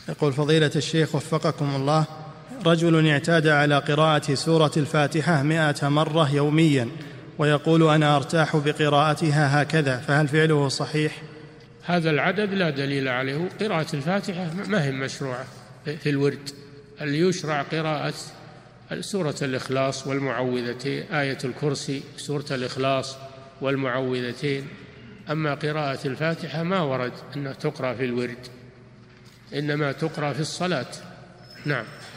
يقول فضيلة الشيخ وفقكم الله، رجل اعتاد على قراءة سورة الفاتحة 100 مرة يوميا ويقول أنا أرتاح بقراءتها هكذا، فهل فعله صحيح؟ هذا العدد لا دليل عليه. قراءة الفاتحة ما هي مشروعة في الورد. اللي يشرع قراءة سورة الإخلاص والمعوذتين، آية الكرسي، سورة الإخلاص والمعوذتين. أما قراءة الفاتحة ما ورد أنها تقرأ في الورد، إنما تقرأ في الصلاة. نعم.